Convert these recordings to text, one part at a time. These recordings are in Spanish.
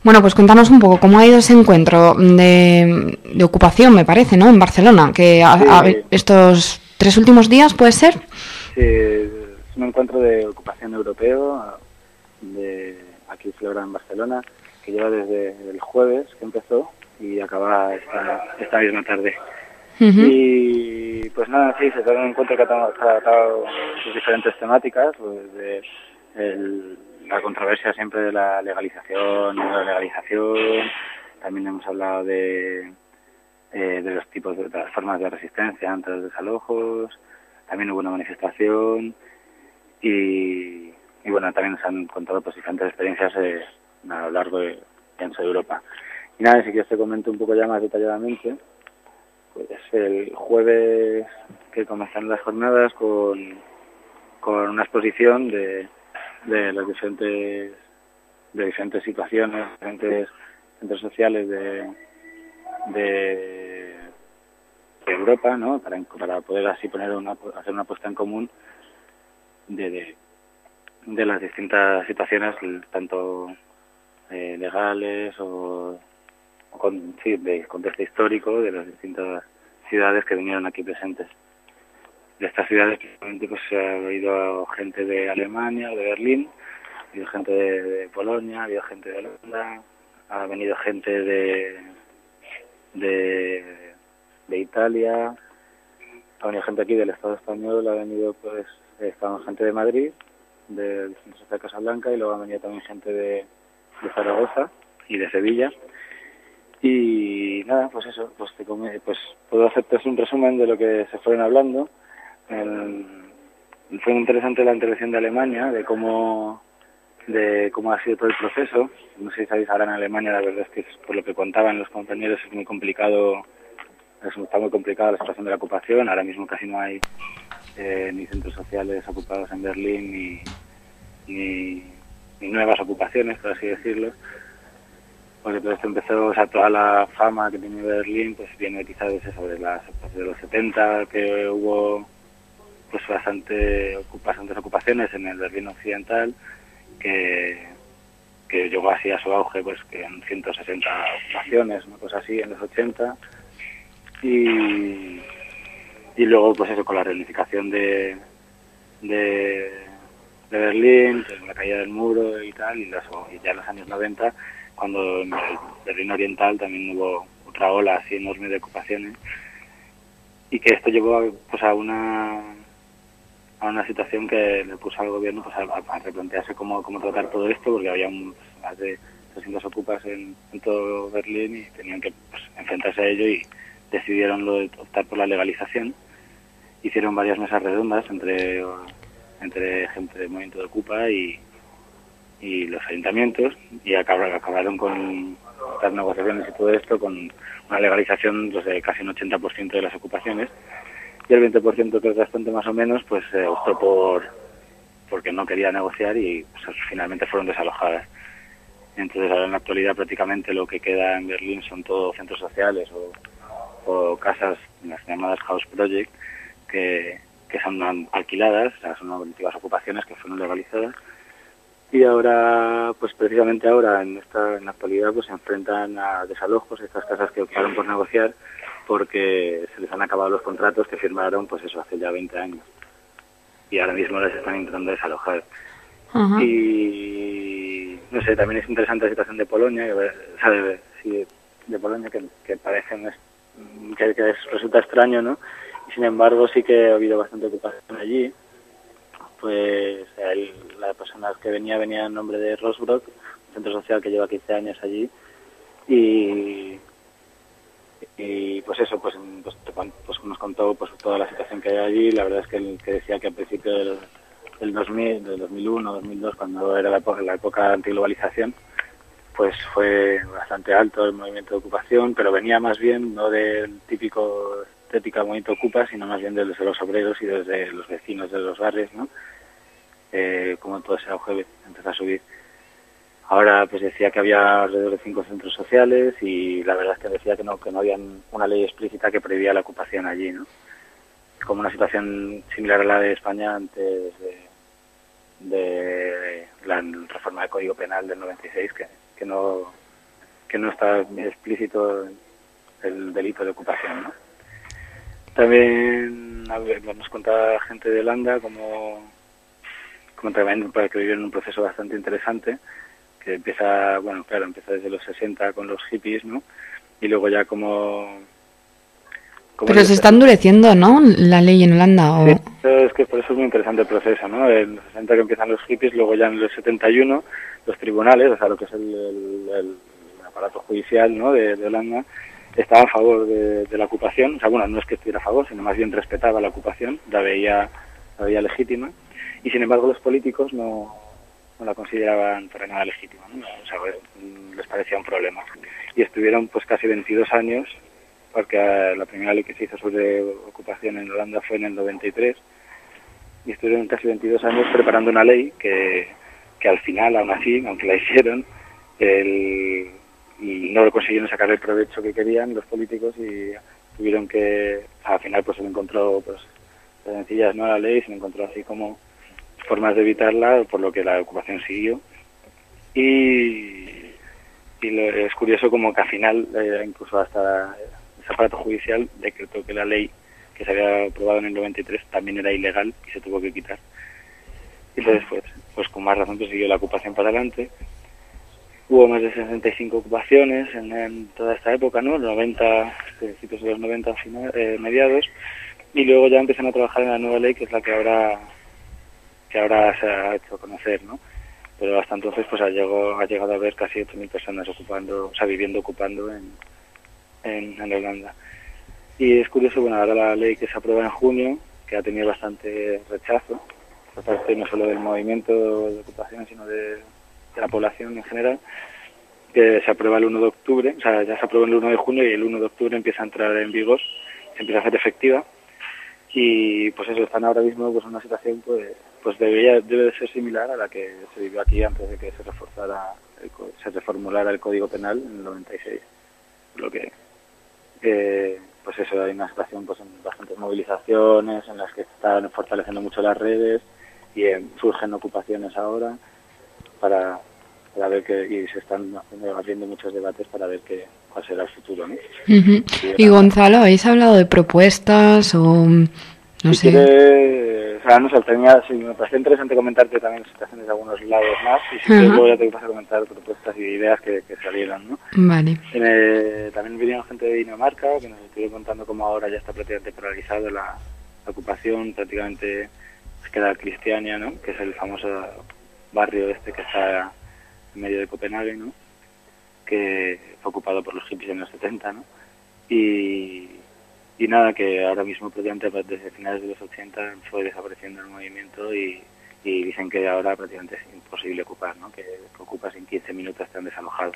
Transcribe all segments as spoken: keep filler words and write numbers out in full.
Bueno, pues cuéntanos un poco cómo ha ido ese encuentro de, de ocupación, me parece, ¿no? En Barcelona, que a, Sí, a, estos tres últimos días, ¿puede ser? sí, es un encuentro de ocupación europeo de aquí celebrado en Barcelona, que lleva desde el jueves que empezó y acaba esta, esta misma tarde. Uh-huh. Y pues nada, sí, se trata de un encuentro que ha tratado sus diferentes temáticas, pues de el, la controversia siempre de la legalización, de la legalización, también hemos hablado de, eh, de los tipos de, de las formas de resistencia ante los desalojos, también hubo una manifestación y, y bueno, también se han contado pues diferentes experiencias eh, a lo largo de, de Europa. Y nada, si quieres te comento un poco ya más detalladamente. Pues el jueves que comenzaron las jornadas con, con una exposición de, de las diferentes de diferentes situaciones, diferentes centros sociales de, de, de Europa, ¿no? Para, para poder así poner una, hacer una puesta en común de, de, de las distintas situaciones, tanto eh, legales o con, sí, de contexto histórico de las distintas ciudades que vinieron aquí presentes. De estas ciudades, pues ha ido gente de Alemania, de Berlín, ha habido gente de, de Polonia, ha habido gente de Holanda, ha venido gente de de, de Italia, ha venido gente aquí del Estado español, ha venido pues estamos gente de Madrid, del Centro Social Casablanca, y luego ha venido también gente de, de Zaragoza y de Sevilla. Y nada, pues eso, pues, te come, pues puedo hacerte un resumen de lo que se fueron hablando. El, fue muy interesante la intervención de Alemania, de cómo de cómo ha sido todo el proceso. No sé si sabéis, ahora en Alemania la verdad es que por lo que contaban los compañeros es muy complicado, es, está muy complicada la situación de la ocupación. Ahora mismo casi no hay eh, ni centros sociales ocupados en Berlín ni, ni, ni nuevas ocupaciones, por así decirlo. Porque todo esto empezó, o sea, toda la fama que tiene Berlín, pues viene quizás sobre las de los setenta, que hubo pues bastante bastantes ocupaciones en el Berlín occidental, que, que llegó así a su auge, pues que en ciento sesenta ocupaciones, una cosa así, en los ochenta, y, y luego pues eso, con la reunificación de, de, de Berlín, pues, la caída del muro y tal, y, los, y ya en los años noventa, cuando en el Berlín Oriental también hubo otra ola así enorme de ocupaciones, y que esto llevó a, pues a una a una situación que le puso al gobierno pues a, a replantearse cómo, cómo tratar todo esto, porque había un, pues, más de trescientas ocupas en, en todo Berlín y tenían que pues, enfrentarse a ello, y decidieron lo de optar por la legalización. Hicieron varias mesas redondas entre entre gente del movimiento de Ocupa y y los ayuntamientos, y acabaron con estas negociaciones y todo esto con una legalización pues, de casi un ochenta por ciento de las ocupaciones, y el veinte por ciento, que es bastante más o menos, pues eh, optó por porque no quería negociar y pues, finalmente fueron desalojadas. Entonces ahora en la actualidad prácticamente lo que queda en Berlín son todos centros sociales o, o casas, las llamadas House Project, que, que son alquiladas, o sea, son antiguas ocupaciones que fueron legalizadas. Y ahora, pues precisamente ahora, en esta en la actualidad, pues se enfrentan a desalojos, estas casas que optaron por negociar, porque se les han acabado los contratos que firmaron, pues eso, hace ya veinte años. Y ahora mismo les están intentando desalojar. Uh-huh. Y, no sé, también es interesante la situación de Polonia, que, ¿sabe? Sí, de Polonia, que, que parece, que, que resulta extraño, ¿no? Y sin embargo sí que ha habido bastante ocupación allí. Pues el, las personas que venía venía en nombre de Rosbrock, un centro social que lleva quince años allí, y, y pues eso, pues, pues, pues nos contó pues toda la situación que hay allí. La verdad es que, el, que decía que al principio del, del dos mil, del dos mil uno, dos mil dos, cuando era la época, la época de antiglobalización, pues fue bastante alto el movimiento de ocupación, pero venía más bien no del típico estética movimiento Ocupa, sino más bien desde los obreros y desde los vecinos de los barrios, ¿no? Eh, como todo ese auge empezó a subir. Ahora pues decía que había alrededor de cinco centros sociales, y la verdad es que decía que no que no había una ley explícita que prohibía la ocupación allí, ¿no? Como una situación similar a la de España antes de, de la reforma del Código Penal del noventa y seis, que, que no que no está explícito el delito de ocupación, ¿no? También a ver, nos contaba gente de Holanda como, como también para que vivieron un proceso bastante interesante, que empieza, bueno, claro, empieza desde los sesenta con los hippies, ¿no? Y luego ya como... como Pero se está endureciendo, ¿no?, la ley en Holanda. ¿O? Sí, es que por eso es muy interesante el proceso, ¿no? En los sesenta que empiezan los hippies, luego ya en los setenta y uno los tribunales, o sea, lo que es el, el, el aparato judicial, ¿no?, de, de Holanda, estaba a favor de, de la ocupación. O sea, bueno, no es que estuviera a favor, sino más bien respetaba la ocupación, la veía, la veía legítima, y sin embargo los políticos no, no la consideraban para nada legítima, ¿no? O sea, les parecía un problema. Y estuvieron pues casi veintidós años, porque la primera ley que se hizo sobre ocupación en Holanda fue en el noventa y tres, y estuvieron casi veintidós años preparando una ley que, que al final, aún así, aunque la hicieron, el, no lo consiguieron sacar el provecho que querían los políticos, y tuvieron que, al final pues se le encontró pues sencillas, ¿no?, la ley, se le encontró así como formas de evitarla, por lo que la ocupación siguió. Y, y lo, es curioso como que al final, eh, incluso hasta ese aparato judicial decretó que la ley que se había aprobado en el noventa y tres también era ilegal y se tuvo que quitar. Y entonces, pues, pues con más razón pues siguió la ocupación para adelante. Hubo más de sesenta y cinco ocupaciones en, en toda esta época, ¿no? noventa, principios de los noventa, final, eh, mediados, y luego ya empiezan a trabajar en la nueva ley, que es la que ahora que ahora se ha hecho conocer, ¿no? Pero hasta entonces pues ha llegado, ha llegado a haber casi ocho mil personas ocupando, o sea, viviendo ocupando en, en, en Holanda. Y es curioso, bueno, ahora la ley que se aprueba en junio, que ha tenido bastante rechazo, por parte no solo del movimiento de ocupación, sino de, de la población en general, que se aprueba el uno de octubre, o sea, ya se aprueba el uno de junio y el uno de octubre empieza a entrar en vigor, se empieza a hacer efectiva. Y pues eso, están ahora mismo pues en una situación pues pues debería debe de ser similar a la que se vivió aquí antes de que se reforzara el, se reformulara el Código Penal en el noventa y seis, lo que eh, pues eso, hay una situación pues en bastantes movilizaciones en las que están fortaleciendo mucho las redes y eh, surgen ocupaciones ahora para para ver que, y se están abriendo muchos debates para ver qué, cuál será el futuro, ¿no? Uh-huh. Y, y Gonzalo, ¿habéis hablado de propuestas o no si sé? Quiere, o sea, no sé, tenía, sí, me parece interesante comentarte también situaciones de algunos lados más, y si uh-huh. quieres luego ya te vas a comentar propuestas y ideas que, que salieron, ¿no? Vale. Eh, también vinieron gente de Dinamarca que nos estuvieron contando cómo ahora ya está prácticamente paralizada la, la ocupación, prácticamente se queda Cristiania, ¿no?, que es el famoso barrio este que está en medio de Copenhague, ¿no?, que fue ocupado por los hippies en los setenta, ¿no? Y, y nada, que ahora mismo prácticamente desde finales de los ochenta fue desapareciendo el movimiento y, y dicen que ahora prácticamente es imposible ocupar, ¿no?, que, que ocupas en quince minutos te han desalojado.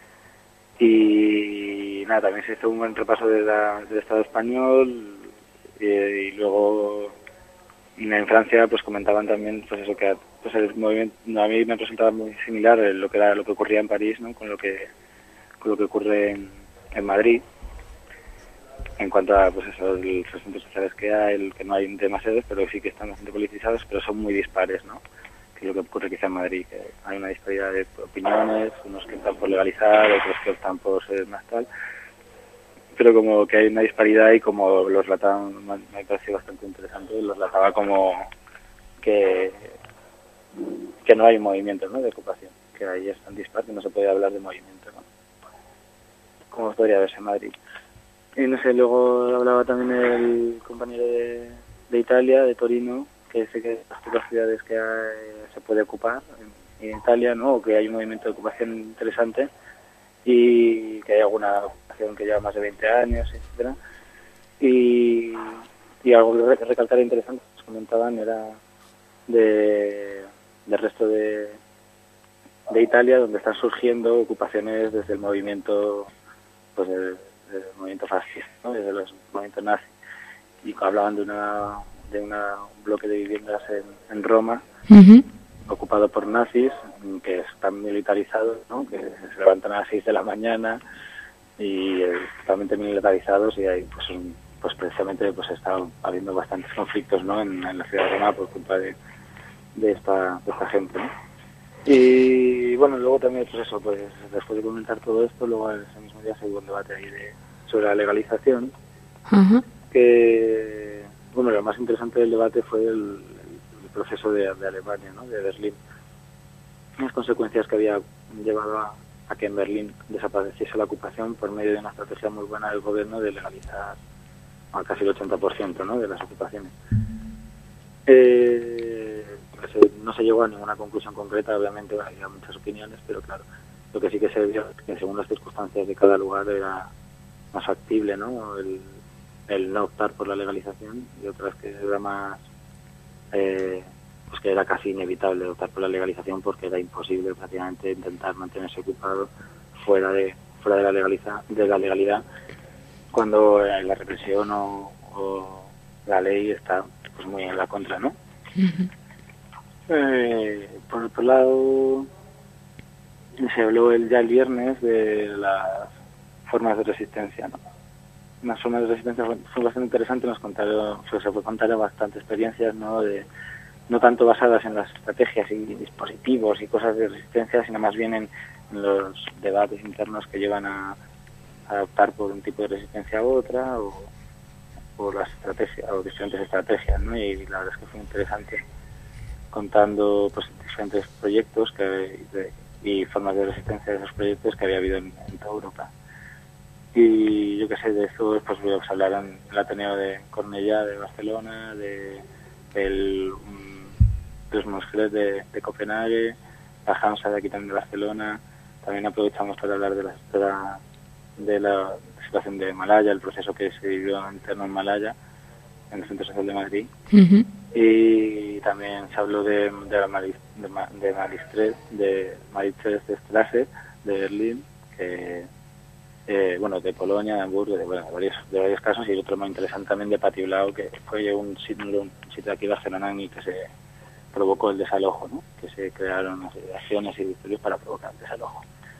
Y nada, también se hizo un buen repaso de la, del Estado español y, y luego en Francia pues comentaban también pues eso, que pues el movimiento a mí me presentaba muy similar lo que era lo que ocurría en París, ¿no?, con lo que con lo que ocurre en, en Madrid en cuanto a pues eso, los centros sociales que hay, el, que no hay demasiados, pero sí que están bastante politizados, pero son muy dispares, ¿no?, que es lo que ocurre quizá en Madrid, que hay una disparidad de opiniones, unos que están por legalizar, otros que están por ser más tal, pero como que hay una disparidad y como los relataban, me ha parecido bastante interesante, los relataba como que que no hay movimiento, ¿no?, de ocupación, que ahí es tan dispar que no se puede hablar de movimiento, ¿no?, como podría verse en Madrid. Y no sé, luego hablaba también el compañero de, de Italia, de Torino, que dice que las pocas ciudades que hay, se puede ocupar en, en Italia, ¿no?, o que hay un movimiento de ocupación interesante y que hay alguna ocupación que lleva más de veinte años, etcétera. Y, y algo que recalcar interesante que nos comentaban era de del resto de, de Italia, donde están surgiendo ocupaciones desde el movimiento pues del, del movimiento fascista, ¿no?, desde los movimientos nazis, y hablaban de una de una, un bloque de viviendas en, en Roma, uh-huh. ocupado por nazis, que están militarizados, ¿no?, que se levantan a las seis de la mañana y eh, totalmente militarizados, y hay pues un, pues precisamente pues está habiendo bastantes conflictos, ¿no?, en, en la ciudad de Roma por culpa de de esta, de esta gente, ¿no? Y Y bueno, luego también, pues eso, pues después de comentar todo esto, luego ese mismo día se hubo un debate ahí de, sobre la legalización, Ajá. que, bueno, lo más interesante del debate fue el, el proceso de, de Alemania, ¿no? De Berlín. Las consecuencias que había llevado a, a que en Berlín desapareciese la ocupación por medio de una estrategia muy buena del gobierno de legalizar a casi el ochenta por ciento, ¿no?, de las ocupaciones. Eh, pues, eh, no se llegó a ninguna conclusión concreta, obviamente había muchas opiniones, pero claro, lo que sí que se vio es que según las circunstancias de cada lugar era más factible, ¿no?, el, el no optar por la legalización, y otras que era más eh, pues que era casi inevitable optar por la legalización porque era imposible prácticamente intentar mantenerse ocupado fuera de fuera de la legaliza, de la legalidad cuando eh, la represión o, o la ley está pues muy en la contra, ¿no? Uh-huh. Eh, por otro lado, se habló el, ya el viernes de las formas de resistencia, ¿no? Unas formas de resistencia fue, fue bastante interesante, nos contaron, se fue contar bastante experiencias, ¿no?, de no tanto basadas en las estrategias y dispositivos y cosas de resistencia, sino más bien en, en los debates internos que llevan a, a optar por un tipo de resistencia u otra, o por las estrategias o diferentes estrategias, ¿no? Y la verdad es que fue interesante contando pues diferentes proyectos que de, y formas de resistencia de esos proyectos que había habido en, en toda Europa. Y yo qué sé, de eso pues, pues hablaron del Ateneo de Cornellá de Barcelona, de del um, los Mosqueles de, de Copenhague, la Hansa de aquí también de Barcelona. También aprovechamos para hablar de la, de la, de la situación de Malaya, el proceso que se vivió interno en Malaya, en el Centro Social de Madrid. Uh-huh. Y también se habló de, de la Maris, de, de Maristres, de Maristres Strasse, de Berlín, que eh, bueno, de Polonia, de Hamburgo, de, bueno, de, varios, de varios casos, y otro muy interesante también de Patiblao, que fue un sitio, un sitio aquí de Barcelona en el que se provocó el desalojo, ¿no?, que se crearon acciones y disturbios para provocar el desalojo.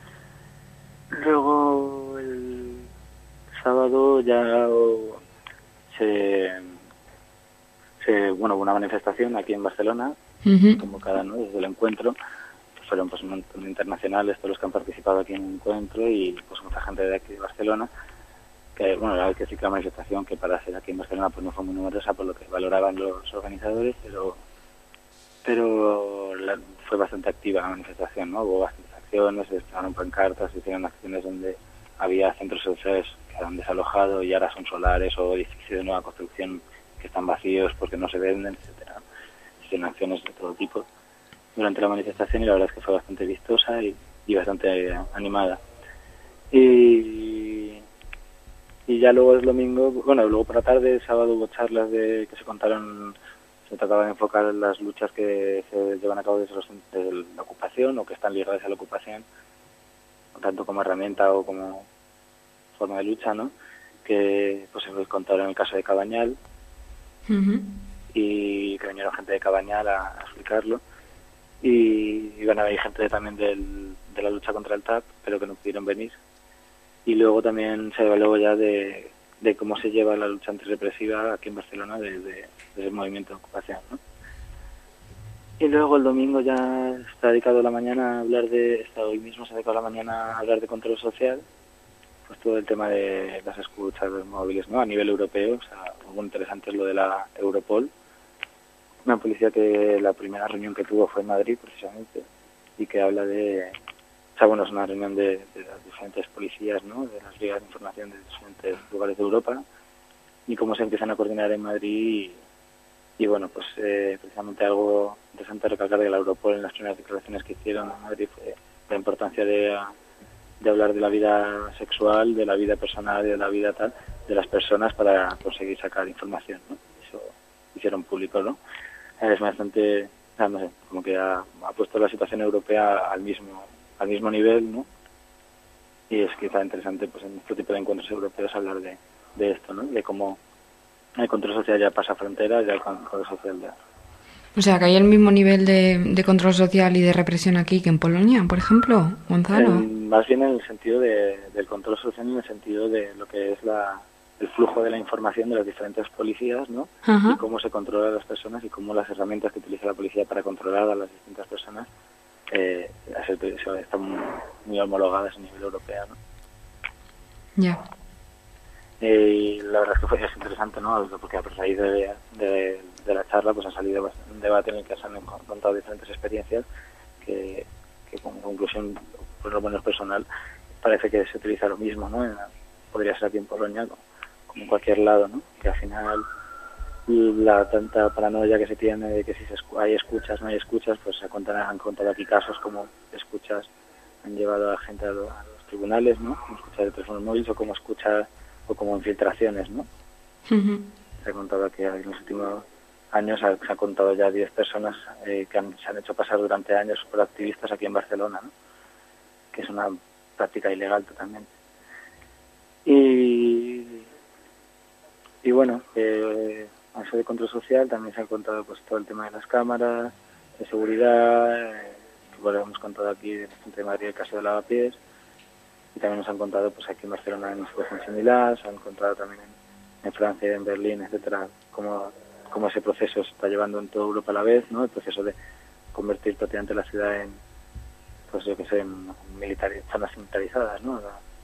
Luego el sábado ya se, se bueno, hubo una manifestación aquí en Barcelona, uh-huh. convocada, ¿no?, desde el encuentro. Fueron pues un montón de internacionales todos los que han participado aquí en el encuentro y pues mucha gente de aquí de Barcelona, que bueno, la verdad que sí que la manifestación, que para ser aquí en Barcelona pues no fue muy numerosa por lo que valoraban los organizadores, pero pero la, fue bastante activa la manifestación, ¿no? Hubo bastantes acciones, se estaban pancartas, se hicieron acciones donde había centros sociales que han desalojado y ahora son solares o edificios de nueva construcción que están vacíos porque no se venden, etcétera. Se hicieron acciones de todo tipo durante la manifestación y la verdad es que fue bastante vistosa y, y bastante eh, animada. Y, y ya luego el domingo, bueno, luego por la tarde, el sábado hubo charlas de que se contaron, se trataba de enfocar en las luchas que se llevan a cabo desde, los, desde la ocupación o que están ligadas a la ocupación, tanto como herramienta o como forma de lucha, ¿no? Que pues se contaron el caso de Cabañal uh-huh. y que vinieron gente de Cabañal a, a explicarlo. Y iban a haber gente también del, de la lucha contra el T A P, pero que no pudieron venir. Y luego también se habló ya de, de cómo se lleva la lucha antirrepresiva aquí en Barcelona desde, desde el movimiento de ocupación, ¿no? Y luego el domingo ya está dedicado la mañana a hablar de, está hoy mismo se ha dedicado la mañana a hablar de control social, pues todo el tema de las escuchas móviles, ¿no?, a nivel europeo. O sea, algo interesante es lo de la Europol, una policía que la primera reunión que tuvo fue en Madrid precisamente y que habla de, o sea, bueno, es una reunión de, de las diferentes policías, ¿no?, de las brigadas de información de diferentes lugares de Europa y cómo se empiezan a coordinar en Madrid y, y bueno, pues eh, precisamente algo interesante recalcar de la Europol en las primeras declaraciones que hicieron en Madrid fue la importancia de, de hablar de la vida sexual, de la vida personal y de la vida tal de las personas para conseguir sacar información, ¿no? Eso hicieron público, ¿no? Es bastante, no sé, como que ha, ha puesto la situación europea al mismo al mismo nivel, ¿no? Y es quizá interesante pues en este tipo de encuentros europeos hablar de, de esto, ¿no? De cómo el control social ya pasa fronteras, ya el control social ya... O sea, que hay el mismo nivel de, de control social y de represión aquí que en Polonia, por ejemplo, Gonzalo. En, más bien en el sentido de, del control social, en el sentido de lo que es la el flujo de la información de las diferentes policías, ¿no? Ajá. Y cómo se controla a las personas y cómo las herramientas que utiliza la policía para controlar a las distintas personas eh, están muy, muy homologadas a nivel europeo, ¿no? Ya. Yeah. Eh, y la verdad es que fue, es interesante, ¿no? Porque a raíz de, de, de la charla pues ha salido un debate en el que se han contado diferentes experiencias que, que como conclusión, por lo menos personal, parece que se utiliza lo mismo, ¿no? En, podría ser aquí en Polonia, como, como en cualquier lado, ¿no? Que al final la tanta paranoia que se tiene de que si se escu- hay escuchas, no hay escuchas, pues se cuentan, han contado aquí casos como escuchas han llevado a gente a, lo, a los tribunales, ¿no? Como escuchas de teléfonos móviles o como escuchas o como infiltraciones, ¿no? Uh-huh. Se ha contado que en los últimos años se ha, se ha contado ya diez personas eh, que han, se han hecho pasar durante años por activistas aquí en Barcelona, ¿no? Que es una práctica ilegal totalmente. Y, y bueno, eh, a eso de control social también se ha contado pues todo el tema de las cámaras, de seguridad, eh, que bueno, hemos contado aquí en el Centro de Madrid el caso de Lavapiés, y también nos han contado pues aquí en Barcelona en una situación similar, se han contado también en, en Francia, en Berlín, etcétera, cómo, cómo ese proceso se está llevando en toda Europa a la vez, ¿no? El proceso de convertir prácticamente la ciudad en, pues yo que sé, en militar, zonas militarizadas, ¿no?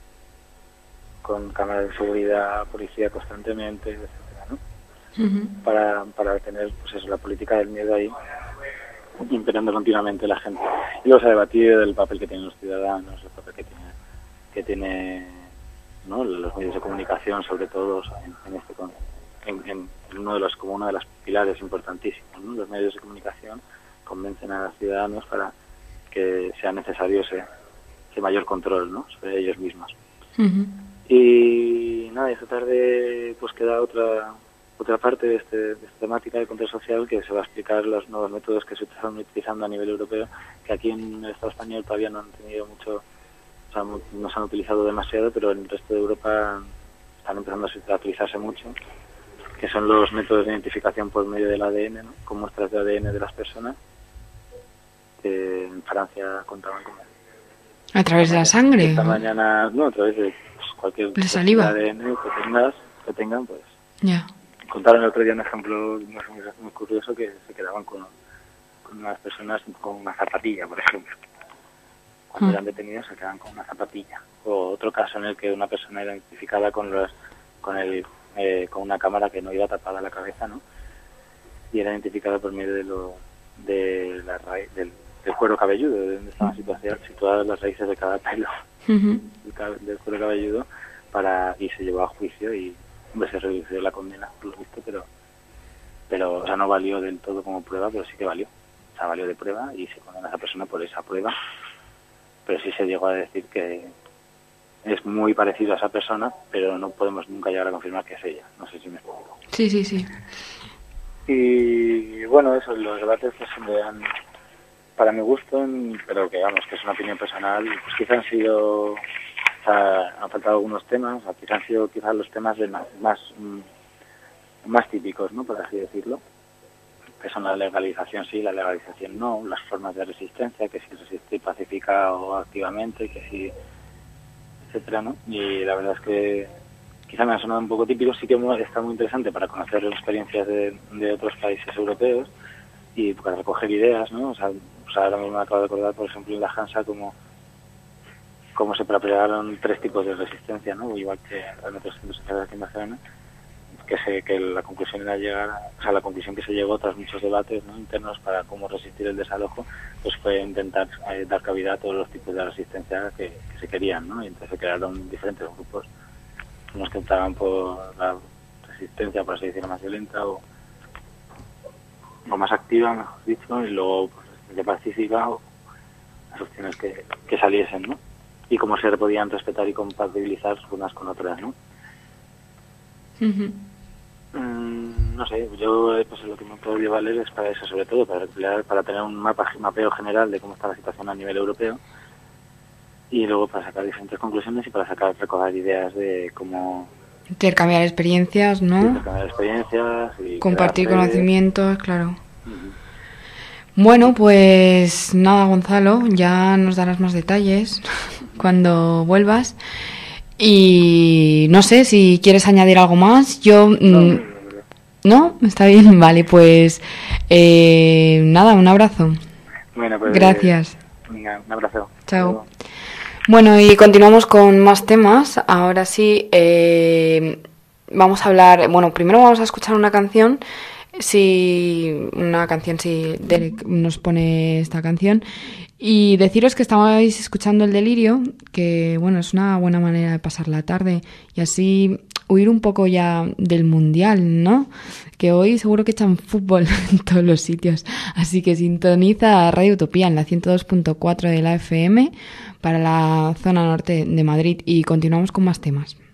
Con cámaras de seguridad, policía constantemente, etcétera, ¿no? Uh-huh. Para, para tener pues eso, la política del miedo ahí imperando continuamente la gente. Y luego se ha debatido del papel que tienen los ciudadanos, el papel que tiene, que tiene ¿no? los medios de comunicación, sobre todo en, en este en, en, en uno de los como uno de los pilares importantísimos, ¿no? Los medios de comunicación convencen a los ciudadanos para que sea necesario ese, ese mayor control, ¿no? Sobre ellos mismos. Uh-huh. Y nada, esta tarde pues queda otra otra parte de, este, de esta temática de control social, que se va a explicar los nuevos métodos que se están utilizando a nivel europeo, que aquí en el Estado español todavía no han tenido mucho, o sea, no se han utilizado demasiado, pero en el resto de Europa están empezando a utilizarse mucho, que son los métodos de identificación por medio del A D N, ¿no? Con muestras de A D N de las personas, que en Francia contaban con... ¿A través de la sangre? Esta mañana, no, a través de pues, cualquier ¿De saliva? A D N que tengas, que tengan, pues... Ya. Yeah. Contaron el otro día un ejemplo muy, muy curioso, que se quedaban con, con unas personas con una zapatilla, por ejemplo. Cuando mm. eran detenidos se quedaban con una zapatilla. O otro caso en el que una persona era identificada con los, con el eh, con una cámara que no iba tapada la cabeza, ¿no? Y era identificada por medio de lo de la raíz, del, del cuero cabelludo, de donde estaban situadas, situadas las raíces de cada pelo uh-huh. del, del cuero cabelludo, para y se llevó a juicio y hombre, se redució la condena, por lo visto, pero, pero o sea, no valió del todo como prueba, pero sí que valió. O sea, valió de prueba y se condena a esa persona por esa prueba, pero sí se llegó a decir que es muy parecido a esa persona, pero no podemos nunca llegar a confirmar que es ella. No sé si me explico. Sí, sí, sí. Y bueno, eso, los debates pues siempre han, para mi gusto, pero que vamos, que es una opinión personal, pues quizá han sido... O sea, han faltado algunos temas, aquí han sido quizás los temas de más, más, más típicos, ¿no? Por así decirlo, que son la legalización sí, la legalización no, las formas de resistencia, que si resistir pacífica o activamente, que si, etcétera, ¿no? Y la verdad es que quizá me ha sonado un poco típico, sí que está muy interesante para conocer las experiencias de, de otros países europeos y para recoger ideas, ¿no? O sea, o sea, ahora mismo me acabo de acordar, por ejemplo, en la Hansa, como cómo se prepararon tres tipos de resistencia, ¿no? Igual que en otros centros sociales aquí en Barcelona, que, se, que la conclusión era llegar, a, o sea, la conclusión que se llegó tras muchos debates, ¿no? internos para cómo resistir el desalojo, pues fue intentar eh, dar cabida a todos los tipos de resistencia que, que se querían, ¿no? Y entonces se crearon diferentes grupos, unos que optaban por la resistencia, por así decirlo, más violenta o, o más activa, mejor dicho, y luego pues, resistencia pacífica o las opciones que, que saliesen, ¿no? Y cómo se podían respetar y compatibilizar unas con otras, ¿no? Uh-huh. Mm, no sé, yo pues lo que me puedo valer es para eso, sobre todo, para, para tener un mapa, mapeo general de cómo está la situación a nivel europeo y luego para sacar diferentes conclusiones y para sacar, recoger ideas de cómo... Intercambiar experiencias, ¿no? Intercambiar experiencias y... Compartir conocimientos, claro. Uh-huh. Bueno, pues nada, Gonzalo, ya nos darás más detalles cuando vuelvas. Y no sé si quieres añadir algo más. Yo... No, ¿No? ¿Está bien? Vale, pues... Eh, nada, un abrazo. Bueno, pues... Gracias. Venga, un abrazo. Chao. Bueno, y continuamos con más temas. Ahora sí, eh, vamos a hablar... Bueno, primero vamos a escuchar una canción. Si una canción, si Derek nos pone esta canción. Y deciros que estabais escuchando El Delirio, que bueno, es una buena manera de pasar la tarde y así huir un poco ya del mundial, ¿no? Que hoy seguro que echan fútbol en todos los sitios. Así que sintoniza Radio Utopía en la ciento dos punto cuatro de la F M para la zona norte de Madrid y continuamos con más temas.